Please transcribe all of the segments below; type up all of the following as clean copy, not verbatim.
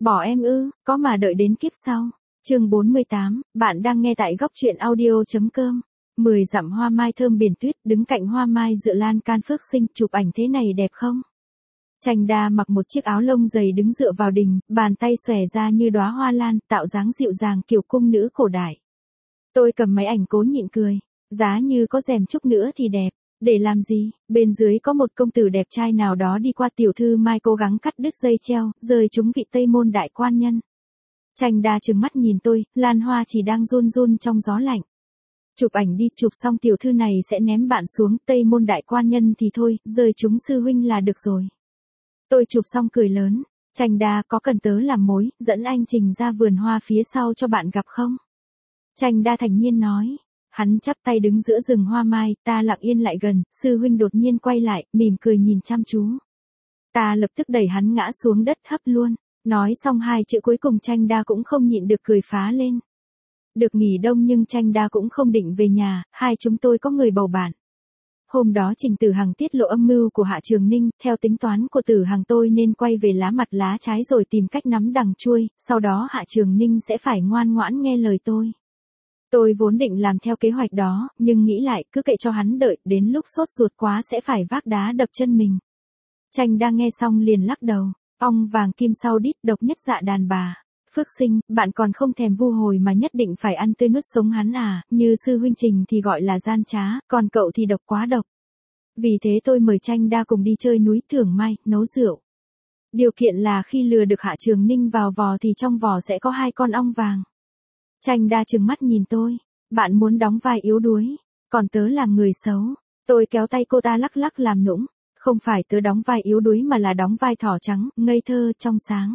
Bỏ em ư, có mà đợi đến kiếp sau. Chương 48, bạn đang nghe tại góc truyện audio.com. 10 dặm hoa mai thơm biển tuyết, đứng cạnh hoa mai dựa lan can phước sinh, chụp ảnh thế này đẹp không? Chanh đa mặc một chiếc áo lông dày đứng dựa vào đình, bàn tay xòe ra như đóa hoa lan, tạo dáng dịu dàng kiểu cung nữ cổ đại. Tôi cầm máy ảnh cố nhịn cười, giá như có rèm chút nữa thì đẹp. Để làm gì? Bên dưới có một công tử đẹp trai nào đó đi qua, tiểu thư Mai cố gắng cắt đứt dây treo, rời chúng vị Tây Môn đại quan nhân. Chanh đa trừng mắt nhìn tôi, lan hoa chỉ đang run run trong gió lạnh. Chụp ảnh đi, chụp xong tiểu thư này sẽ ném bạn xuống, Tây Môn đại quan nhân thì thôi, rời chúng sư huynh là được rồi. Tôi chụp xong cười lớn, Chanh đa có cần tớ làm mối, dẫn anh Trình ra vườn hoa phía sau cho bạn gặp không? Chanh đa thản nhiên nói. Hắn chắp tay đứng giữa rừng hoa mai, ta lặng yên lại gần, sư huynh đột nhiên quay lại, mỉm cười nhìn chăm chú. Ta lập tức đẩy hắn ngã xuống đất hấp luôn. Nói xong hai chữ cuối cùng Chanh đa cũng không nhịn được cười phá lên. Được nghỉ đông nhưng Chanh đa cũng không định về nhà, hai chúng tôi có người bầu bạn. Hôm đó Trình Tử Hằng tiết lộ âm mưu của Hạ Trường Ninh, theo tính toán của Tử Hằng tôi nên quay về lá mặt lá trái rồi tìm cách nắm đằng chuôi, sau đó Hạ Trường Ninh sẽ phải ngoan ngoãn nghe lời tôi. Tôi vốn định làm theo kế hoạch đó, nhưng nghĩ lại cứ kệ cho hắn đợi, đến lúc sốt ruột quá sẽ phải vác đá đập chân mình. Chanh đang nghe xong liền lắc đầu, ong vàng kim sau đít, độc nhất dạ đàn bà. Phước sinh, bạn còn không thèm vu hồi mà nhất định phải ăn tươi nuốt sống hắn à, như sư huynh Trình thì gọi là gian trá, còn cậu thì độc quá độc. Vì thế tôi mời Chanh đa cùng đi chơi núi Thưởng Mai, nấu rượu. Điều kiện là khi lừa được Hạ Trường Ninh vào vò thì trong vò sẽ có 2 con ong vàng. Chanh đa trừng mắt nhìn tôi, bạn muốn đóng vai yếu đuối, còn tớ làm người xấu. Tôi kéo tay cô ta lắc lắc làm nũng, không phải tớ đóng vai yếu đuối mà là đóng vai thỏ trắng, ngây thơ, trong sáng.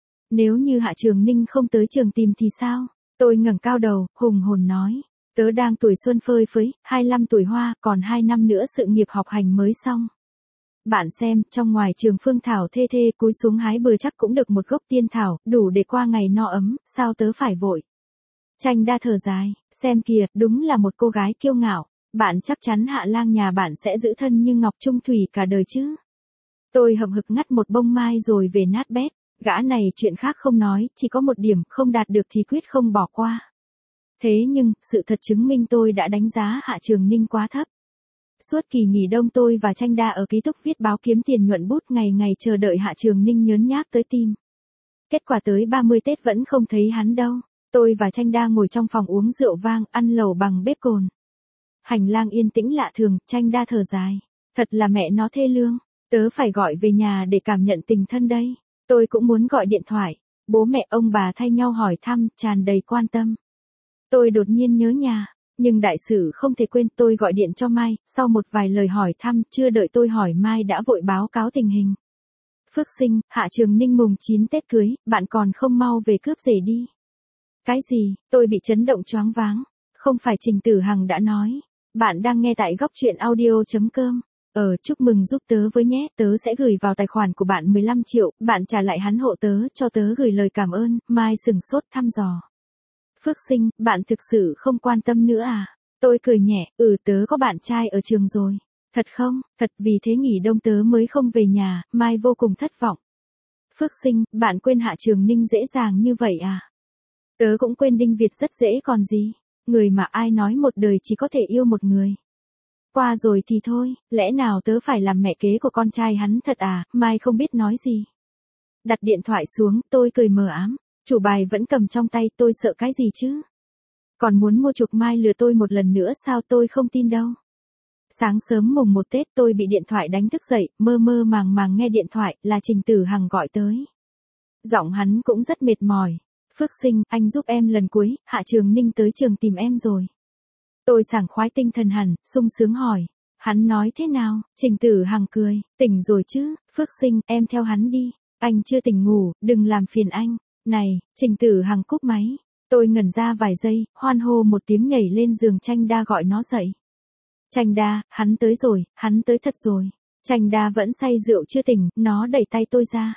Nếu như Hạ Trường Ninh không tới trường tìm thì sao? Tôi ngẩng cao đầu, hùng hồn nói, tớ đang tuổi xuân phơi phới, 25 tuổi hoa, còn 2 năm nữa sự nghiệp học hành mới xong. Bạn xem, trong ngoài trường phương thảo thê thê cúi xuống hái bừa chắc cũng được một gốc tiên thảo, đủ để qua ngày no ấm, sao tớ phải vội? Chanh đa thở dài, xem kìa, đúng là một cô gái kiêu ngạo, bạn chắc chắn Hạ lang nhà bạn sẽ giữ thân như ngọc trung thủy cả đời chứ. Tôi hậm hực ngắt một bông mai rồi về nát bét, gã này chuyện khác không nói, chỉ có một điểm không đạt được thì quyết không bỏ qua. Thế nhưng, sự thật chứng minh tôi đã đánh giá Hạ Trường Ninh quá thấp. Suốt kỳ nghỉ đông tôi và Chanh đa ở ký túc viết báo kiếm tiền nhuận bút, ngày ngày chờ đợi Hạ Trường Ninh nhớn nhác tới tìm. Kết quả tới 30 Tết vẫn không thấy hắn đâu. Tôi và Chanh đa ngồi trong phòng uống rượu vang, ăn lẩu bằng bếp cồn. Hành lang yên tĩnh lạ thường, Chanh đa thở dài. Thật là mẹ nó thê lương, tớ phải gọi về nhà để cảm nhận tình thân đây. Tôi cũng muốn gọi điện thoại, bố mẹ ông bà thay nhau hỏi thăm, tràn đầy quan tâm. Tôi đột nhiên nhớ nhà, nhưng đại sự không thể quên, tôi gọi điện cho Mai, sau một vài lời hỏi thăm, chưa đợi tôi hỏi Mai đã vội báo cáo tình hình. Phước sinh, Hạ Trường Ninh mùng 9 Tết cưới, bạn còn không mau về cướp rể đi. Cái gì? Tôi bị chấn động choáng váng. Không phải Trình Tử Hằng đã nói. Bạn đang nghe tại góc truyện audio.com. Chúc mừng giúp tớ với nhé. Tớ sẽ gửi vào tài khoản của bạn 15 triệu. Bạn trả lại hắn hộ tớ, cho tớ gửi lời cảm ơn. Mai sừng sốt thăm dò. Phước sinh, bạn thực sự không quan tâm nữa à? Tôi cười nhẹ, tớ có bạn trai ở trường rồi. Thật không? Thật, vì thế nghỉ đông tớ mới không về nhà. Mai vô cùng thất vọng. Phước sinh, bạn quên Hạ Trường Ninh dễ dàng như vậy à? Tớ cũng quên Đinh Việt rất dễ còn gì. Người mà ai nói một đời chỉ có thể yêu một người. Qua rồi thì thôi, lẽ nào tớ phải làm mẹ kế của con trai hắn thật à? Mai không biết nói gì. Đặt điện thoại xuống, tôi cười mờ ám. Chủ bài vẫn cầm trong tay, tôi sợ cái gì chứ? Còn muốn mua chuộc Mai lừa tôi một lần nữa sao? Tôi không tin đâu. Sáng sớm mùng 1 Tết tôi bị điện thoại đánh thức dậy, mơ mơ màng màng nghe điện thoại, là Trình Tử Hằng gọi tới. Giọng hắn cũng rất mệt mỏi. Phước sinh, anh giúp em lần cuối, Hạ Trường Ninh tới trường tìm em rồi. Tôi sảng khoái tinh thần hẳn, sung sướng hỏi. Hắn nói thế nào? Trình Tử Hằng cười, tỉnh rồi chứ, Phước sinh, em theo hắn đi. Anh chưa tỉnh ngủ, đừng làm phiền anh. Này, Trình Tử Hằng cúp máy. Tôi ngẩn ra vài giây, hoan hô một tiếng nhảy lên giường, Chanh đa gọi nó dậy. Chanh đa, hắn tới rồi, hắn tới thật rồi. Chanh đa vẫn say rượu chưa tỉnh, nó đẩy tay tôi ra.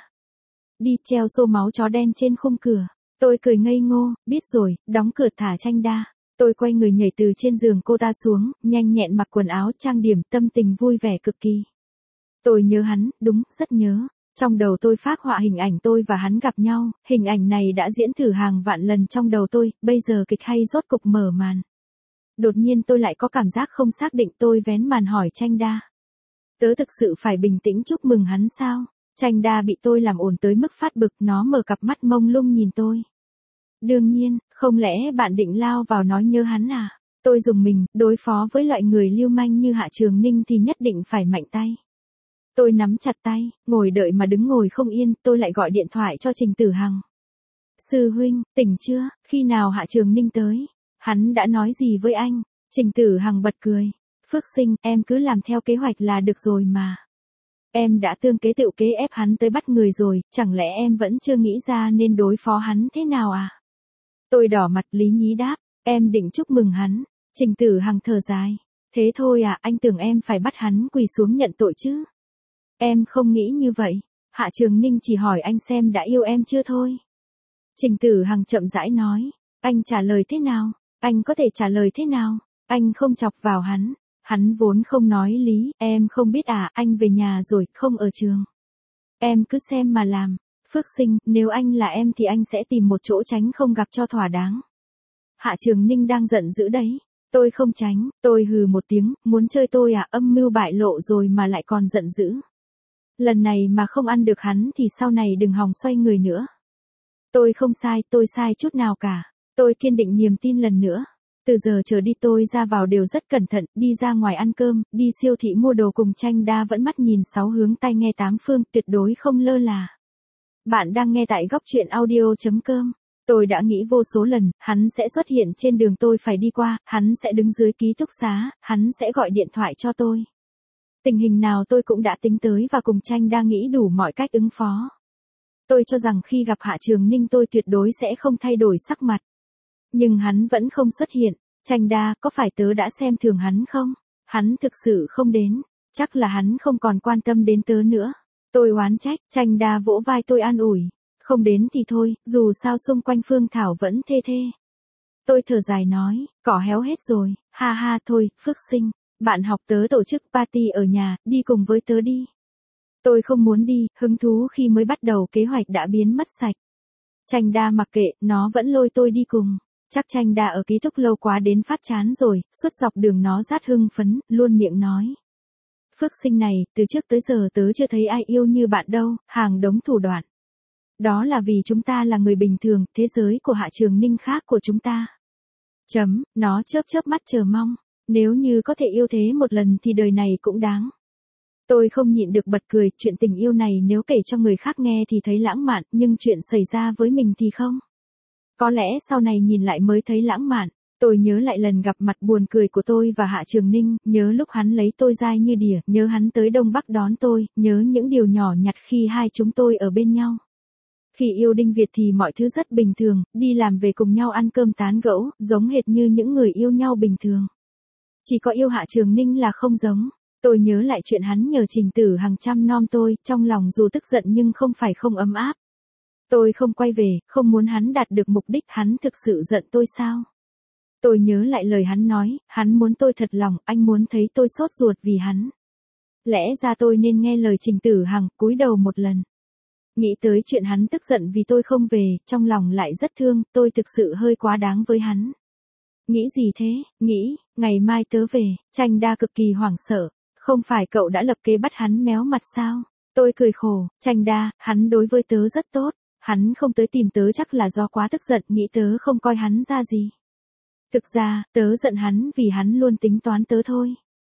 Đi treo xô máu chó đen trên khung cửa. Tôi cười ngây ngô, biết rồi, đóng cửa thả Chanh đa. Tôi quay người nhảy từ trên giường cô ta xuống, nhanh nhẹn mặc quần áo trang điểm, tâm tình vui vẻ cực kỳ. Tôi nhớ hắn, đúng, rất nhớ. Trong đầu tôi phác họa hình ảnh tôi và hắn gặp nhau, hình ảnh này đã diễn thử hàng vạn lần trong đầu tôi, bây giờ kịch hay rốt cục mở màn. Đột nhiên tôi lại có cảm giác không xác định, tôi vén màn hỏi Chanh Đa. Tớ thực sự phải bình tĩnh chúc mừng hắn sao? Chanh Đa bị tôi làm ồn tới mức phát bực, nó mở cặp mắt mông lung nhìn tôi. Đương nhiên, không lẽ bạn định lao vào nói nhớ hắn à? Tôi rùng mình, đối phó với loại người lưu manh như Hạ Trường Ninh thì nhất định phải mạnh tay. Tôi nắm chặt tay, ngồi đợi mà đứng ngồi không yên, tôi lại gọi điện thoại cho Trình Tử Hằng. Sư huynh, tỉnh chưa, khi nào Hạ Trường Ninh tới? Hắn đã nói gì với anh? Trình Tử Hằng bật cười. Phước Sinh, em cứ làm theo kế hoạch là được rồi mà. Em đã tương kế tựu kế ép hắn tới bắt người rồi, chẳng lẽ em vẫn chưa nghĩ ra nên đối phó hắn thế nào à? Tôi đỏ mặt lý nhí đáp, em định chúc mừng hắn. Trình Tử Hằng thở dài. Thế thôi à, anh tưởng em phải bắt hắn quỳ xuống nhận tội chứ? Em không nghĩ như vậy. Hạ Trường Ninh chỉ hỏi anh xem đã yêu em chưa thôi. Trình Tử Hằng chậm rãi nói. Anh trả lời thế nào? Anh có thể trả lời thế nào? Anh không chọc vào hắn. Hắn vốn không nói lý. Em không biết à, anh về nhà rồi, không ở trường. Em cứ xem mà làm. Phước Sinh, nếu anh là em thì anh sẽ tìm một chỗ tránh không gặp cho thỏa đáng. Hạ Trường Ninh đang giận dữ đấy. Tôi không tránh, tôi hừ một tiếng, muốn chơi tôi à, âm mưu bại lộ rồi mà lại còn giận dữ. Lần này mà không ăn được hắn thì sau này đừng hòng xoay người nữa. Tôi không sai, tôi sai chút nào cả. Tôi kiên định niềm tin lần nữa. Từ giờ trở đi tôi ra vào đều rất cẩn thận, đi ra ngoài ăn cơm, đi siêu thị mua đồ cùng Chanh Đa vẫn mắt nhìn sáu hướng tai nghe tám phương, tuyệt đối không lơ là. Bạn đang nghe tại góc truyện audio.com. Tôi đã nghĩ vô số lần, hắn sẽ xuất hiện trên đường tôi phải đi qua, hắn sẽ đứng dưới ký túc xá, hắn sẽ gọi điện thoại cho tôi. Tình hình nào tôi cũng đã tính tới và cùng Chanh Đa nghĩ đủ mọi cách ứng phó. Tôi cho rằng khi gặp Hạ Trường Ninh tôi tuyệt đối sẽ không thay đổi sắc mặt. Nhưng hắn vẫn không xuất hiện. Chanh Đa, có phải tớ đã xem thường hắn không? Hắn thực sự không đến. Chắc là hắn không còn quan tâm đến tớ nữa. Tôi oán trách, Chanh Đa vỗ vai tôi an ủi. Không đến thì thôi, dù sao xung quanh Phương Thảo vẫn thê thê. Tôi thở dài nói, cỏ héo hết rồi, ha ha thôi, Phước Sinh. Bạn học tớ tổ chức party ở nhà, đi cùng với tớ đi. Tôi không muốn đi, hứng thú khi mới bắt đầu kế hoạch đã biến mất sạch. Chanh Đa mặc kệ, nó vẫn lôi tôi đi cùng. Chắc Chanh Đa ở ký túc lâu quá đến phát chán rồi, suốt dọc đường nó rát hưng phấn, luôn miệng nói. Phước Sinh này, từ trước tới giờ tớ chưa thấy ai yêu như bạn đâu, hàng đống thủ đoạn. Đó là vì chúng ta là người bình thường, thế giới của Hạ Trường Ninh khác của chúng ta. Nó chớp chớp mắt chờ mong. Nếu như có thể yêu thế một lần thì đời này cũng đáng. Tôi không nhịn được bật cười, chuyện tình yêu này nếu kể cho người khác nghe thì thấy lãng mạn, nhưng chuyện xảy ra với mình thì không. Có lẽ sau này nhìn lại mới thấy lãng mạn. Tôi nhớ lại lần gặp mặt buồn cười của tôi và Hạ Trường Ninh, nhớ lúc hắn lấy tôi dai như đỉa, nhớ hắn tới Đông Bắc đón tôi, nhớ những điều nhỏ nhặt khi hai chúng tôi ở bên nhau. Khi yêu Đinh Việt thì mọi thứ rất bình thường, đi làm về cùng nhau ăn cơm tán gẫu, giống hệt như những người yêu nhau bình thường. Chỉ có yêu Hạ Trường Ninh là không giống. Tôi nhớ lại chuyện hắn nhờ Trình Tử Hằng chăm nom tôi, trong lòng dù tức giận nhưng không phải không ấm áp. Tôi không quay về, không muốn hắn đạt được mục đích, hắn thực sự giận tôi sao? Tôi nhớ lại lời hắn nói, hắn muốn tôi thật lòng, anh muốn thấy tôi sốt ruột vì hắn. Lẽ ra tôi nên nghe lời Trình Tử Hằng, cúi đầu một lần. Nghĩ tới chuyện hắn tức giận vì tôi không về, trong lòng lại rất thương, tôi thực sự hơi quá đáng với hắn. Nghĩ gì thế? Nghĩ, ngày mai tớ về. Chanh Đa cực kỳ hoảng sợ. Không phải cậu đã lập kế bắt hắn méo mặt sao? Tôi cười khổ, Chanh Đa, hắn đối với tớ rất tốt. Hắn không tới tìm tớ chắc là do quá tức giận, nghĩ tớ không coi hắn ra gì. Thực ra, tớ giận hắn vì hắn luôn tính toán tớ thôi.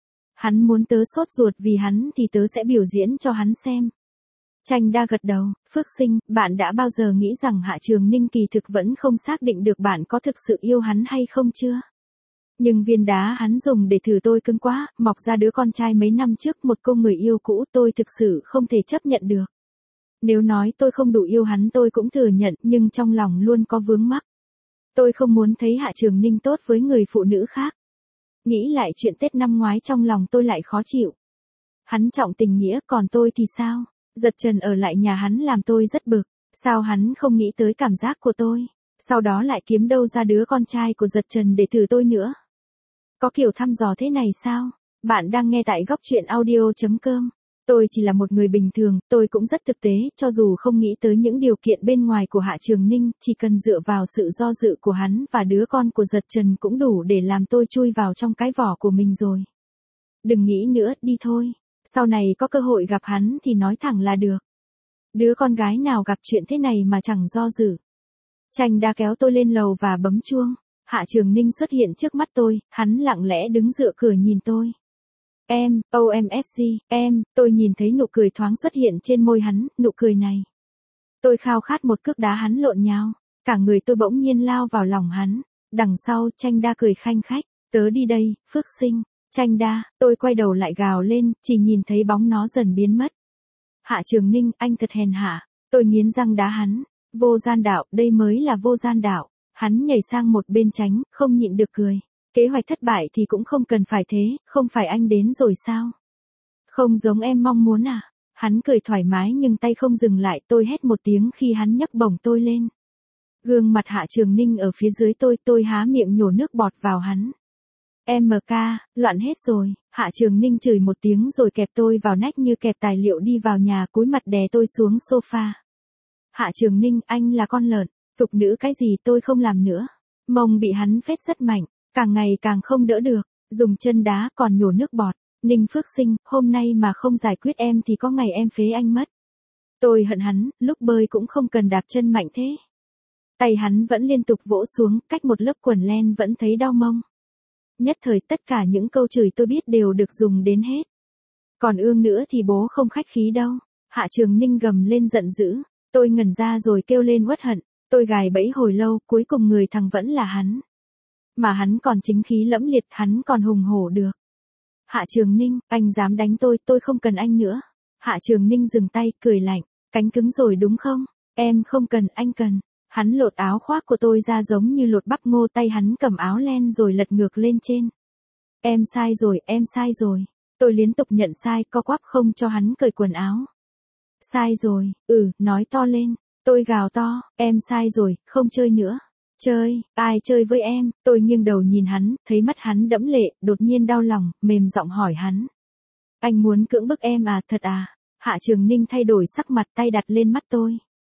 Hắn muốn tớ sốt ruột vì hắn thì tớ sẽ biểu diễn cho hắn xem. Chanh Đa gật đầu, Phước Sinh, bạn đã bao giờ nghĩ rằng Hạ Trường Ninh kỳ thực vẫn không xác định được bạn có thực sự yêu hắn hay không chưa? Nhưng viên đá hắn dùng để thử tôi cứng quá, mọc ra đứa con trai mấy năm trước một cô người yêu cũ, tôi thực sự không thể chấp nhận được. Nếu nói tôi không đủ yêu hắn tôi cũng thừa nhận, nhưng trong lòng luôn có vướng mắc. Tôi không muốn thấy Hạ Trường Ninh tốt với người phụ nữ khác. Nghĩ lại chuyện Tết năm ngoái trong lòng tôi lại khó chịu. Hắn trọng tình nghĩa, còn tôi thì sao? Giật Trần ở lại nhà hắn làm tôi rất bực. Sao hắn không nghĩ tới cảm giác của tôi? Sau đó lại kiếm đâu ra đứa con trai của Giật Trần để thử tôi nữa? Có kiểu thăm dò thế này sao? Bạn đang nghe tại góc truyện audio.com. Tôi chỉ là một người bình thường, tôi cũng rất thực tế, cho dù không nghĩ tới những điều kiện bên ngoài của Hạ Trường Ninh, chỉ cần dựa vào sự do dự của hắn và đứa con của Giật Trần cũng đủ để làm tôi chui vào trong cái vỏ của mình rồi. Đừng nghĩ nữa, đi thôi. Sau này có cơ hội gặp hắn thì nói thẳng là được. Đứa con gái nào gặp chuyện thế này mà chẳng do dự. Tranh đã kéo tôi lên lầu và bấm chuông. Hạ Trường Ninh xuất hiện trước mắt tôi, hắn lặng lẽ đứng dựa cửa nhìn tôi. Em, OMFG, em, tôi nhìn thấy nụ cười thoáng xuất hiện trên môi hắn, nụ cười này. Tôi khao khát một cước đá hắn lộn nhào, cả người tôi bỗng nhiên lao vào lòng hắn. Đằng sau, Tranh Đa cười khanh khách, tớ đi đây, Phước Sinh. Tranh Đa, tôi quay đầu lại gào lên, chỉ nhìn thấy bóng nó dần biến mất. Hạ Trường Ninh, anh thật hèn hạ, tôi nghiến răng đá hắn. Vô gian đạo, đây mới là vô gian đạo. Hắn nhảy sang một bên tránh, không nhịn được cười. Kế hoạch thất bại thì cũng không cần phải thế, không phải anh đến rồi sao? Không giống em mong muốn à? Hắn cười thoải mái nhưng tay không dừng lại, tôi hét một tiếng khi hắn nhấc bổng tôi lên. Gương mặt Hạ Trường Ninh ở phía dưới tôi há miệng nhổ nước bọt vào hắn. MK, loạn hết rồi, Hạ Trường Ninh chửi một tiếng rồi kẹp tôi vào nách như kẹp tài liệu đi vào nhà, cúi mặt đè tôi xuống sofa. Hạ Trường Ninh, anh là con lợn, tục nữ cái gì tôi không làm nữa. Mông bị hắn phết rất mạnh, càng ngày càng không đỡ được, dùng chân đá còn nhổ nước bọt. Ninh Phước Sinh, hôm nay mà không giải quyết em thì có ngày em phế anh mất. Tôi hận hắn, lúc bơi cũng không cần đạp chân mạnh thế. Tay hắn vẫn liên tục vỗ xuống, cách một lớp quần len vẫn thấy đau mông. Nhất thời tất cả những câu chửi tôi biết đều được dùng đến hết. Còn ương nữa thì bố không khách khí đâu. Hạ Trường Ninh gầm lên giận dữ. Tôi ngẩn ra rồi kêu lên uất hận. Tôi gài bẫy hồi lâu, cuối cùng người thằng vẫn là hắn. Mà hắn còn chính khí lẫm liệt, hắn còn hùng hổ được. Hạ Trường Ninh, anh dám đánh tôi không cần anh nữa. Hạ Trường Ninh dừng tay, cười lạnh. Cánh cứng rồi đúng không? Em không cần, anh cần. Hắn lột áo khoác của tôi ra giống như lột bắp ngô, tay hắn cầm áo len rồi lật ngược lên trên. Em sai rồi, em sai rồi. Tôi liên tục nhận sai, co quắp không cho hắn cởi quần áo. Sai rồi, nói to lên. Tôi gào to, em sai rồi, không chơi nữa. Chơi, ai chơi với em? Tôi nghiêng đầu nhìn hắn, thấy mắt hắn đẫm lệ, đột nhiên đau lòng, mềm giọng hỏi hắn. Anh muốn cưỡng bức em à, thật à? Hạ Trường Ninh thay đổi sắc mặt, tay đặt lên mắt tôi.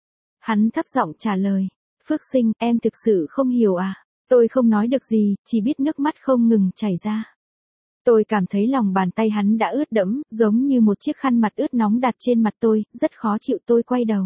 Hắn thấp giọng trả lời. Phước Sinh, em thực sự không hiểu à? Tôi không nói được gì, chỉ biết nước mắt không ngừng chảy ra. Tôi cảm thấy lòng bàn tay hắn đã ướt đẫm, giống như một chiếc khăn mặt ướt nóng đặt trên mặt tôi, rất khó chịu. Tôi quay đầu.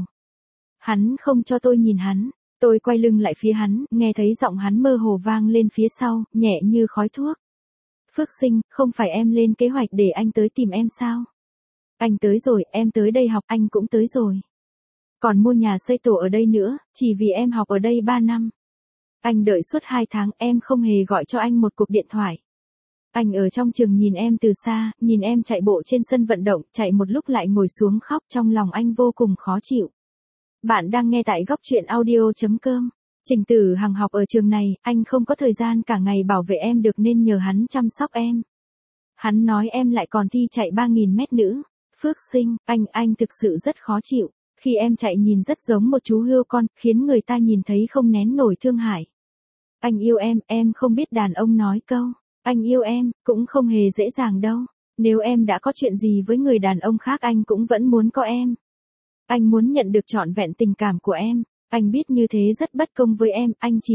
Hắn không cho tôi nhìn hắn. Tôi quay lưng lại phía hắn, nghe thấy giọng hắn mơ hồ vang lên phía sau, nhẹ như khói thuốc. Phước Sinh, không phải em lên kế hoạch để anh tới tìm em sao? Anh tới rồi, em tới đây học, anh cũng tới rồi. Còn mua nhà xây tổ ở đây nữa, chỉ vì em học ở đây 3 năm. Anh đợi suốt 2 tháng, em không hề gọi cho anh một cuộc điện thoại. Anh ở trong trường nhìn em từ xa, nhìn em chạy bộ trên sân vận động, chạy một lúc lại ngồi xuống khóc, trong lòng anh vô cùng khó chịu. Bạn đang nghe tại góc truyện audio.com. Trình Tử Hằng học ở trường này, anh không có thời gian cả ngày bảo vệ em được nên nhờ hắn chăm sóc em. Hắn nói em lại còn thi chạy 3.000 mét nữa. Phước Sinh, anh thực sự rất khó chịu. Khi em chạy nhìn rất giống một chú hươu con, khiến người ta nhìn thấy không nén nổi thương hại. Anh yêu em không biết đàn ông nói câu. Anh yêu em, cũng không hề dễ dàng đâu. Nếu em đã có chuyện gì với người đàn ông khác anh cũng vẫn muốn có em. Anh muốn nhận được trọn vẹn tình cảm của em. Anh biết như thế rất bất công với em, anh chỉ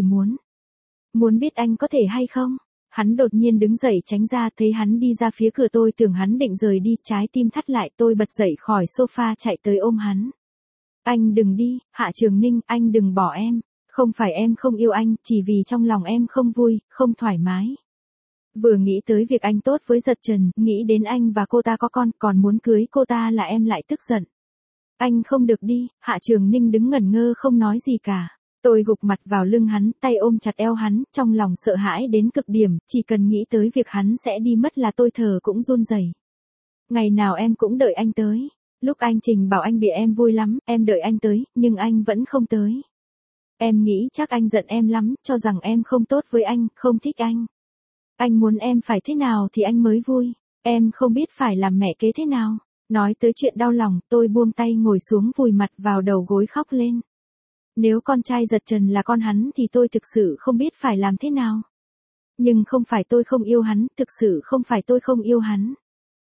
muốn biết anh có thể hay không. Hắn đột nhiên đứng dậy tránh ra, thấy hắn đi ra phía cửa tôi tưởng hắn định rời đi, trái tim thắt lại, tôi bật dậy khỏi sofa chạy tới ôm hắn. Anh đừng đi, Hạ Trường Ninh, anh đừng bỏ em. Không phải em không yêu anh, chỉ vì trong lòng em không vui, không thoải mái. Vừa nghĩ tới việc anh tốt với Giật Trần, nghĩ đến anh và cô ta có con, còn muốn cưới cô ta là em lại tức giận. Anh không được đi, Hạ Trường Ninh đứng ngẩn ngơ không nói gì cả. Tôi gục mặt vào lưng hắn, tay ôm chặt eo hắn, trong lòng sợ hãi đến cực điểm, chỉ cần nghĩ tới việc hắn sẽ đi mất là tôi thở cũng run rẩy. Ngày nào em cũng đợi anh tới. Lúc anh trình bảo anh bị em vui lắm, em đợi anh tới, nhưng anh vẫn không tới. Em nghĩ chắc anh giận em lắm, cho rằng em không tốt với anh, không thích anh. Anh muốn em phải thế nào thì anh mới vui. Em không biết phải làm mẹ kế thế nào. Nói tới chuyện đau lòng, tôi buông tay ngồi xuống vùi mặt vào đầu gối khóc lên. Nếu con trai Giật Trần là con hắn thì tôi thực sự không biết phải làm thế nào. Nhưng không phải tôi không yêu hắn, thực sự không phải tôi không yêu hắn.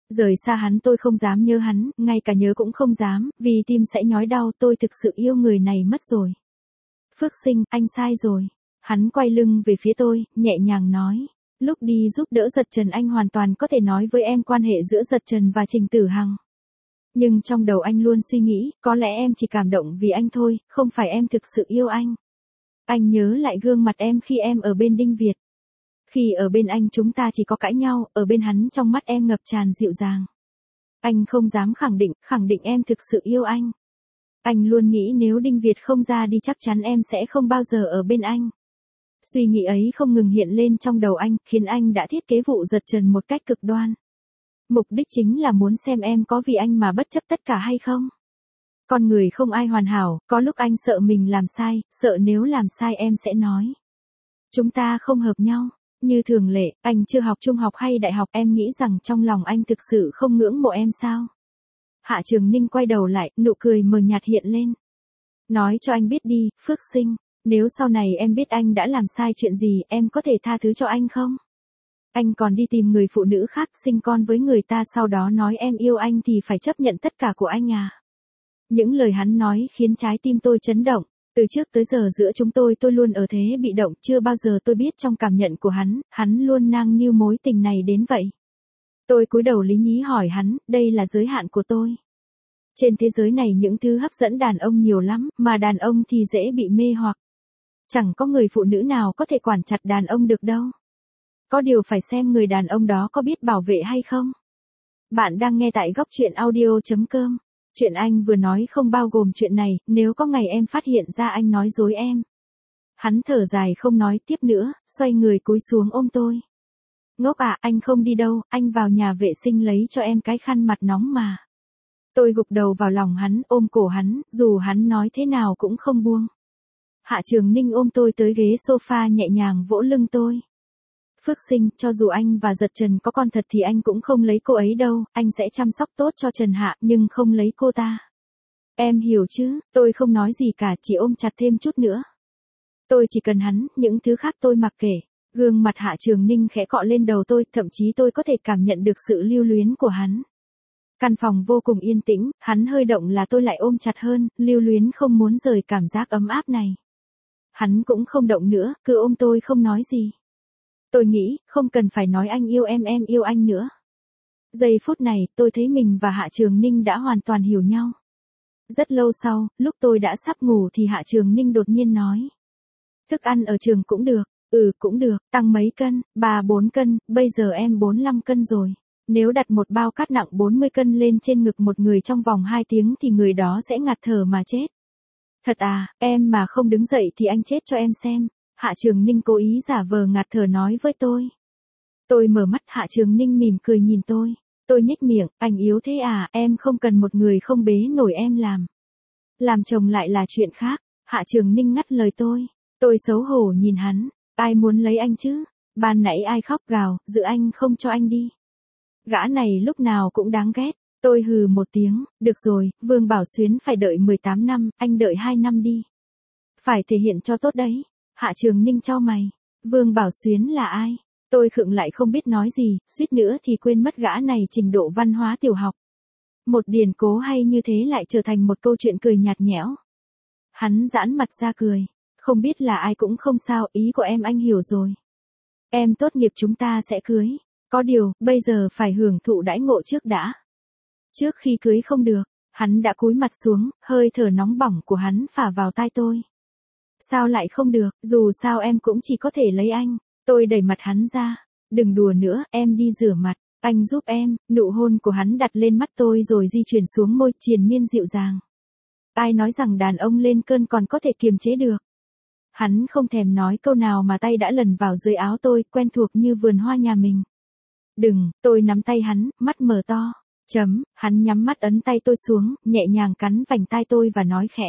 Rời xa hắn tôi không dám nhớ hắn, ngay cả nhớ cũng không dám, vì tim sẽ nhói đau, tôi thực sự yêu người này mất rồi. Phước Sinh, anh sai rồi. Hắn quay lưng về phía tôi, nhẹ nhàng nói. Lúc đi giúp đỡ Giật Trần anh hoàn toàn có thể nói với em quan hệ giữa Giật Trần và Trình Tử Hằng. Nhưng trong đầu anh luôn suy nghĩ, có lẽ em chỉ cảm động vì anh thôi, không phải em thực sự yêu anh. Anh nhớ lại gương mặt em khi em ở bên Đinh Việt. Khi ở bên anh chúng ta chỉ có cãi nhau, ở bên hắn trong mắt em ngập tràn dịu dàng. Anh không dám khẳng định em thực sự yêu anh. Anh luôn nghĩ nếu Đinh Việt không ra đi chắc chắn em sẽ không bao giờ ở bên anh. Suy nghĩ ấy không ngừng hiện lên trong đầu anh, khiến anh đã thiết kế vụ Giật Trần một cách cực đoan. Mục đích chính là muốn xem em có vì anh mà bất chấp tất cả hay không. Con người không ai hoàn hảo, có lúc anh sợ mình làm sai, sợ nếu làm sai em sẽ nói. Chúng ta không hợp nhau. Như thường lệ, anh chưa học trung học hay đại học, em nghĩ rằng trong lòng anh thực sự không ngưỡng mộ em sao? Hạ Trường Ninh quay đầu lại, nụ cười mờ nhạt hiện lên. Nói cho anh biết đi, Phước Sinh, nếu sau này em biết anh đã làm sai chuyện gì, em có thể tha thứ cho anh không? Anh còn đi tìm người phụ nữ khác sinh con với người ta sau đó nói em yêu anh thì phải chấp nhận tất cả của anh à? Những lời hắn nói khiến trái tim tôi chấn động. Từ trước tới giờ giữa chúng tôi luôn ở thế bị động, chưa bao giờ tôi biết trong cảm nhận của hắn luôn nang niu mối tình này đến vậy. Tôi cúi đầu lý nhí hỏi hắn, đây là giới hạn của tôi. Trên thế giới này những thứ hấp dẫn đàn ông nhiều lắm, mà đàn ông thì dễ bị mê hoặc. Chẳng có người phụ nữ nào có thể quản chặt đàn ông được đâu. Có điều phải xem người đàn ông đó có biết bảo vệ hay không. Bạn đang nghe tại góc truyện audio.com. Chuyện anh vừa nói không bao gồm chuyện này, nếu có ngày em phát hiện ra anh nói dối em. Hắn thở dài không nói tiếp nữa, xoay người cúi xuống ôm tôi. Ngốc à, anh không đi đâu, anh vào nhà vệ sinh lấy cho em cái khăn mặt nóng mà. Tôi gục đầu vào lòng hắn, ôm cổ hắn, dù hắn nói thế nào cũng không buông. Hạ Trường Ninh ôm tôi tới ghế sofa nhẹ nhàng vỗ lưng tôi. Phước Sinh, cho dù anh và Giật Trần có con thật thì anh cũng không lấy cô ấy đâu, anh sẽ chăm sóc tốt cho Trần Hạ, nhưng không lấy cô ta. Em hiểu chứ, tôi không nói gì cả, chỉ ôm chặt thêm chút nữa. Tôi chỉ cần hắn, những thứ khác tôi mặc kệ. Gương mặt Hạ Trường Ninh khẽ cọ lên đầu tôi, thậm chí tôi có thể cảm nhận được sự lưu luyến của hắn. Căn phòng vô cùng yên tĩnh, hắn hơi động là tôi lại ôm chặt hơn, lưu luyến không muốn rời cảm giác ấm áp này. Hắn cũng không động nữa, cứ ôm tôi không nói gì. Tôi nghĩ, không cần phải nói anh yêu em yêu anh nữa. Giây phút này, tôi thấy mình và Hạ Trường Ninh đã hoàn toàn hiểu nhau. Rất lâu sau, lúc tôi đã sắp ngủ thì Hạ Trường Ninh đột nhiên nói. Thức ăn ở trường cũng được, cũng được, tăng mấy cân, 3-4 cân, bây giờ em 45 cân rồi. Nếu đặt một bao cát nặng 40 cân lên trên ngực một người trong vòng 2 tiếng thì người đó sẽ ngạt thở mà chết. Thật à, em mà không đứng dậy thì anh chết cho em xem. Hạ Trường Ninh cố ý giả vờ ngạt thở nói với tôi. Tôi mở mắt, Hạ Trường Ninh mỉm cười nhìn tôi. Tôi nhếch miệng, anh yếu thế à, em không cần một người không bế nổi em làm. Làm chồng lại là chuyện khác. Hạ Trường Ninh ngắt lời tôi. Tôi xấu hổ nhìn hắn. Ai muốn lấy anh chứ? Ban nãy ai khóc gào, giữ anh không cho anh đi. Gã này lúc nào cũng đáng ghét. Tôi hừ một tiếng, được rồi, Vương Bảo Xuyến phải đợi 18 năm, anh đợi 2 năm đi. Phải thể hiện cho tốt đấy. Hạ Trường Ninh chau mày. Vương Bảo Xuyến là ai? Tôi khựng lại không biết nói gì, suýt nữa thì quên mất gã này trình độ văn hóa tiểu học. Một điển cố hay như thế lại trở thành một câu chuyện cười nhạt nhẽo. Hắn giãn mặt ra cười. Không biết là ai cũng không sao, ý của em anh hiểu rồi. Em tốt nghiệp chúng ta sẽ cưới. Có điều, bây giờ phải hưởng thụ đãi ngộ trước đã. Trước khi cưới không được, hắn đã cúi mặt xuống, hơi thở nóng bỏng của hắn phả vào tai tôi. Sao lại không được, dù sao em cũng chỉ có thể lấy anh. Tôi đẩy mặt hắn ra. Đừng đùa nữa, em đi rửa mặt. Anh giúp em, nụ hôn của hắn đặt lên mắt tôi rồi di chuyển xuống môi, triền miên dịu dàng. Ai nói rằng đàn ông lên cơn còn có thể kiềm chế được. Hắn không thèm nói câu nào mà tay đã lần vào dưới áo tôi, quen thuộc như vườn hoa nhà mình. Đừng, tôi nắm tay hắn, mắt mở to. Hắn nhắm mắt ấn tay tôi xuống, nhẹ nhàng cắn vành tai tôi và nói khẽ.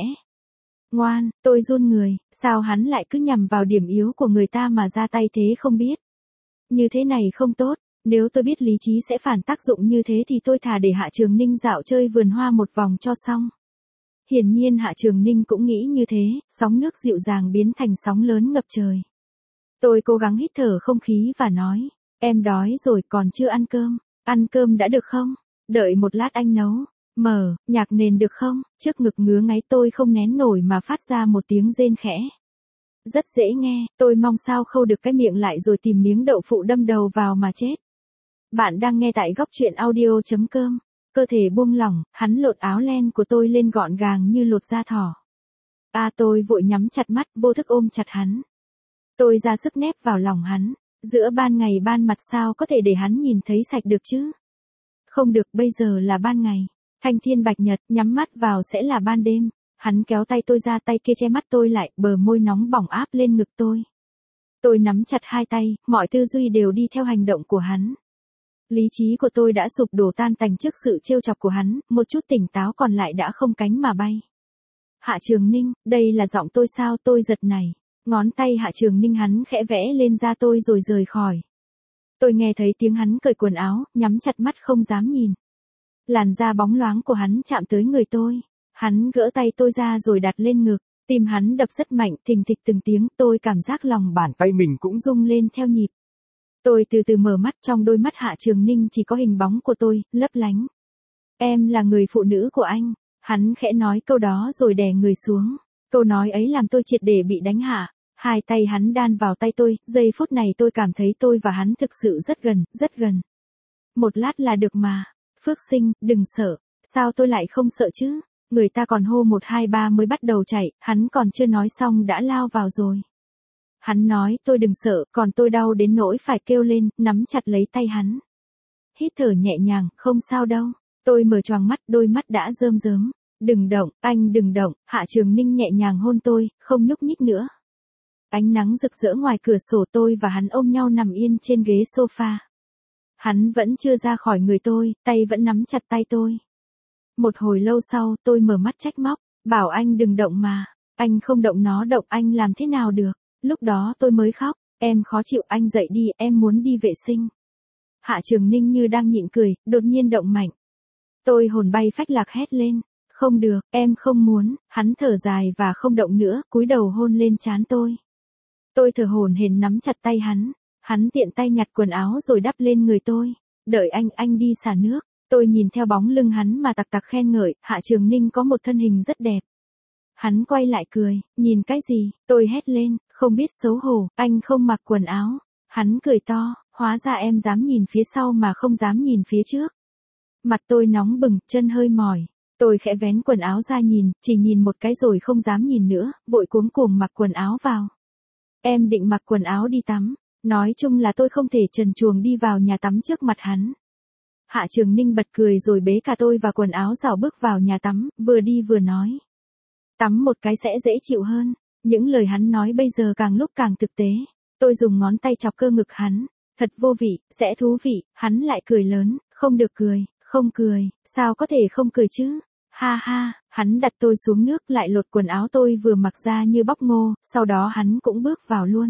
Ngoan, tôi run người, sao hắn lại cứ nhằm vào điểm yếu của người ta mà ra tay thế không biết. Như thế này không tốt, nếu tôi biết lý trí sẽ phản tác dụng như thế thì tôi thà để Hạ Trường Ninh dạo chơi vườn hoa một vòng cho xong. Hiển nhiên Hạ Trường Ninh cũng nghĩ như thế, sóng nước dịu dàng biến thành sóng lớn ngập trời. Tôi cố gắng hít thở không khí và nói, em đói rồi còn chưa ăn cơm. Ăn cơm đã được không? Đợi một lát anh nấu. Nhạc nền được không? Trước ngực ngứa ngáy tôi không nén nổi mà phát ra một tiếng rên khẽ. Rất dễ nghe, tôi mong sao khâu được cái miệng lại rồi tìm miếng đậu phụ đâm đầu vào mà chết. Bạn đang nghe tại góc truyện audio.com. Cơ thể buông lỏng, hắn lột áo len của tôi lên gọn gàng như lột da thỏ. Tôi vội nhắm chặt mắt, vô thức ôm chặt hắn. Tôi ra sức nép vào lòng hắn. Giữa ban ngày ban mặt sao có thể để hắn nhìn thấy sạch được chứ? Không được, bây giờ là ban ngày. Thanh thiên bạch nhật, nhắm mắt vào sẽ là ban đêm. Hắn kéo tay tôi ra, tay kia che mắt tôi lại, bờ môi nóng bỏng áp lên ngực tôi. Tôi nắm chặt hai tay, mọi tư duy đều đi theo hành động của hắn. Lý trí của tôi đã sụp đổ tan tành trước sự trêu chọc của hắn, một chút tỉnh táo còn lại đã không cánh mà bay. Hạ Trường Ninh, đây là giọng tôi sao? Tôi giật nảy. Ngón tay Hạ Trường Ninh hắn khẽ vẽ lên da tôi rồi rời khỏi. Tôi nghe thấy tiếng hắn cởi quần áo, nhắm chặt mắt không dám nhìn. Làn da bóng loáng của hắn chạm tới người tôi. Hắn gỡ tay tôi ra rồi đặt lên ngực. Tim hắn đập rất mạnh, thình thịch từng tiếng. Tôi cảm giác lòng bàn tay mình cũng rung lên theo nhịp. Tôi từ từ mở mắt, trong đôi mắt Hạ Trường Ninh chỉ có hình bóng của tôi, lấp lánh. Em là người phụ nữ của anh. Hắn khẽ nói câu đó rồi đè người xuống. Câu nói ấy làm tôi triệt để bị đánh hạ. Hai tay hắn đan vào tay tôi, giây phút này tôi cảm thấy tôi và hắn thực sự rất gần, rất gần. Một lát là được mà. Phước Sinh, đừng sợ. Sao tôi lại không sợ chứ? Người ta còn hô 1 2 3 mới bắt đầu chạy, hắn còn chưa nói xong đã lao vào rồi. Hắn nói tôi đừng sợ, còn tôi đau đến nỗi phải kêu lên, nắm chặt lấy tay hắn. Hít thở nhẹ nhàng, không sao đâu. Tôi mở choàng mắt, đôi mắt đã rơm rớm. Đừng động, anh đừng động. Hạ Trường Ninh nhẹ nhàng hôn tôi, không nhúc nhích nữa. Ánh nắng rực rỡ ngoài cửa sổ, tôi và hắn ôm nhau nằm yên trên ghế sofa. Hắn vẫn chưa ra khỏi người tôi, tay vẫn nắm chặt tay tôi. Một hồi lâu sau, tôi mở mắt trách móc, bảo anh đừng động mà. Anh không động nó động, anh làm thế nào được? Lúc đó tôi mới khóc, em khó chịu, anh dậy đi, em muốn đi vệ sinh. Hạ Trường Ninh như đang nhịn cười, đột nhiên động mạnh. Tôi hồn bay phách lạc hét lên, không được, em không muốn. Hắn thở dài và không động nữa, cúi đầu hôn lên trán tôi. Tôi thở hổn hển nắm chặt tay hắn. Hắn tiện tay nhặt quần áo rồi đắp lên người tôi. Đợi anh đi xả nước. Tôi nhìn theo bóng lưng hắn mà tặc tặc khen ngợi, Hạ Trường Ninh có một thân hình rất đẹp. Hắn quay lại cười, nhìn cái gì? Tôi hét lên, không biết xấu hổ, anh không mặc quần áo. Hắn cười to, hóa ra em dám nhìn phía sau mà không dám nhìn phía trước. Mặt tôi nóng bừng, chân hơi mỏi. Tôi khẽ vén quần áo ra nhìn, chỉ nhìn một cái rồi không dám nhìn nữa, vội cuống cuồng mặc quần áo vào. Em định mặc quần áo đi tắm. Nói chung là tôi không thể trần truồng đi vào nhà tắm trước mặt hắn. Hạ Trường Ninh bật cười rồi bế cả tôi và quần áo rảo bước vào nhà tắm, vừa đi vừa nói. Tắm một cái sẽ dễ chịu hơn. Những lời hắn nói bây giờ càng lúc càng thực tế. Tôi dùng ngón tay chọc cơ ngực hắn. Thật vô vị, sẽ thú vị. Hắn lại cười lớn, không được cười, không cười, sao có thể không cười chứ? Ha ha, hắn đặt tôi xuống nước lại lột quần áo tôi vừa mặc ra như bóc ngô, sau đó hắn cũng bước vào luôn.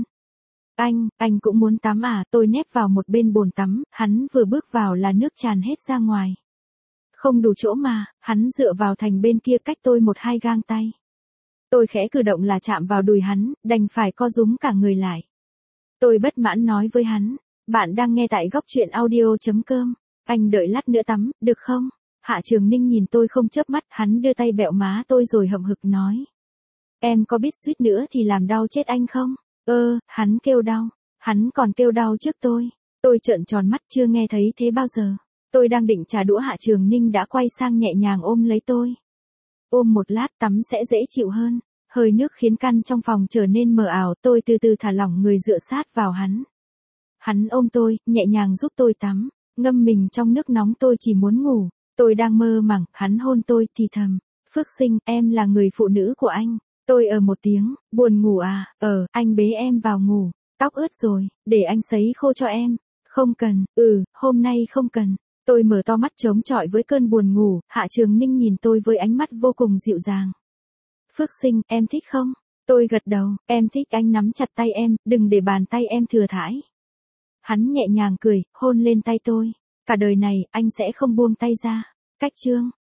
Anh cũng muốn tắm à? Tôi nép vào một bên bồn tắm, hắn vừa bước vào là nước tràn hết ra ngoài. Không đủ chỗ mà, hắn dựa vào thành bên kia cách tôi 1-2 gang tay. Tôi khẽ cử động là chạm vào đùi hắn, đành phải co rúm cả người lại. Tôi bất mãn nói với hắn, bạn đang nghe tại góc truyện audio.com, anh đợi lát nữa tắm, được không? Hạ Trường Ninh nhìn tôi không chớp mắt, hắn đưa tay bẹo má tôi rồi hậm hực nói. Em có biết suýt nữa thì làm đau chết anh không? Hắn kêu đau. Hắn còn kêu đau trước tôi. Tôi trợn tròn mắt chưa nghe thấy thế bao giờ. Tôi đang định trả đũa Hạ Trường Ninh đã quay sang nhẹ nhàng ôm lấy tôi. Ôm một lát tắm sẽ dễ chịu hơn. Hơi nước khiến căn trong phòng trở nên mờ ảo, tôi từ từ thả lỏng người dựa sát vào hắn. Hắn ôm tôi, nhẹ nhàng giúp tôi tắm. Ngâm mình trong nước nóng tôi chỉ muốn ngủ. Tôi đang mơ màng, hắn hôn tôi thì thầm. Phước Sinh, em là người phụ nữ của anh. Tôi một tiếng, buồn ngủ à? Anh bế em vào ngủ. Tóc ướt rồi, để anh sấy khô cho em. Không cần, hôm nay không cần. Tôi mở to mắt chống chọi với cơn buồn ngủ, Hạ Trường Ninh nhìn tôi với ánh mắt vô cùng dịu dàng. Phước Sinh, em thích không? Tôi gật đầu, em thích. Anh nắm chặt tay em, đừng để bàn tay em thừa thãi. Hắn nhẹ nhàng cười, hôn lên tay tôi. Cả đời này, anh sẽ không buông tay ra. Cách chương